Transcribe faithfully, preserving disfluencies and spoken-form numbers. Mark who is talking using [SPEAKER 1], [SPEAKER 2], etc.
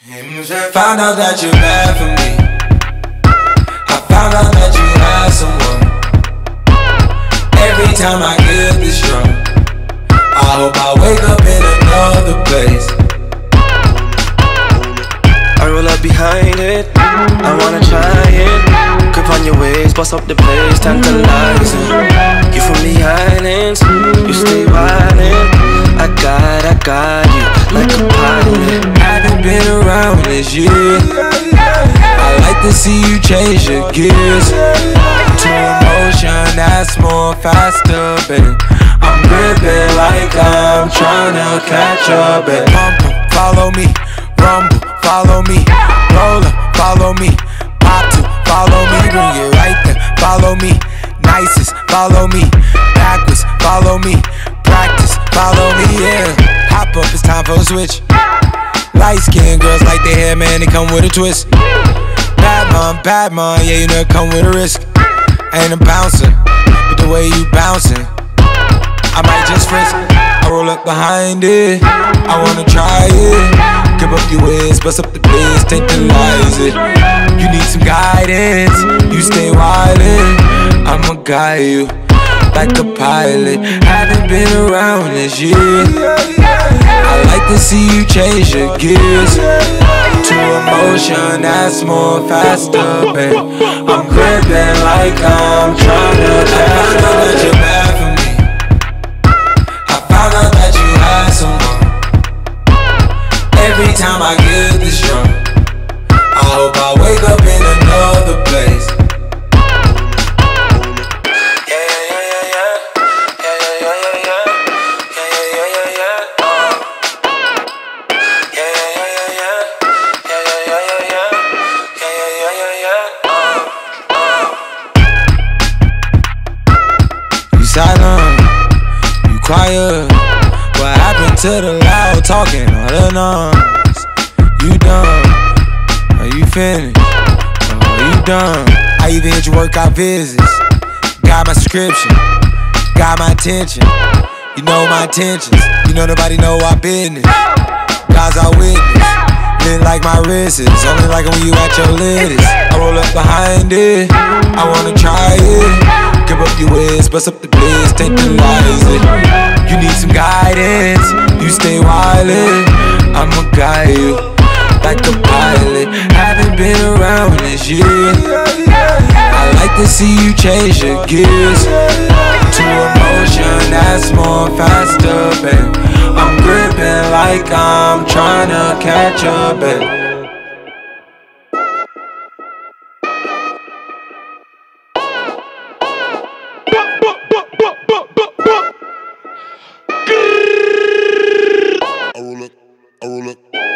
[SPEAKER 1] Found out that you're bad for me. I found out that you had someone. Every time I get this drunk, I hope I wake up in another place.
[SPEAKER 2] I roll up behind it, I wanna try it. Grip on your waist, bust up the place, tantalizing. You from the islands, you stay wildin'. I got, I got you, like a pilot.
[SPEAKER 1] Haven't been around this year. I like to see you change your gears to emotion that's more faster, baby. I'm gripping like I'm tryna catch up, baby. Pump, pump, follow me, rumble, follow me, roll up, follow me, pop to, follow me, bring it right there, follow me, nicest, follow me, backwards, follow me, practice, follow me, yeah. Hop up, it's time for a switch. Light skinned girls like their hair, man, they come with a twist. Bad mom, bad mom, yeah, you know, come with a risk. Ain't a bouncer, but the way you bouncing, I might just frisk. I roll up behind it, I wanna try it. Give up your ways, bust up the place, tantalize it. You need some guidance, you stay wildin'. I'ma guide you like a pilot. Haven't been around this year. I like to see you change your gears to emotion that's more faster, babe. I'm gripping like I'm tryna catch up. I found out that you're bad for me. I found out that you had someone. Every time I get this drunk, I hope I wake up in another place. Silent, you quiet. What happened to the loud talking? All the numbers. You done? Are you finished? Are you done? I even hit your workout visits. Got my subscription. Got my attention. You know my intentions. You know nobody know our business. God's our witness. Lit like my wrist is. Only like it when you at your latest. I roll up behind it. I wanna try it. Give up your ways, bust up the place, tantalize it. You need some guidance, you stay wildin'. I'ma guide you like a pilot. Haven't been around this year. I like to see you change your gears to emotion that's more faster, babe. I'm gripping like I'm tryna catch up, babe.
[SPEAKER 3] I roll up, I roll up.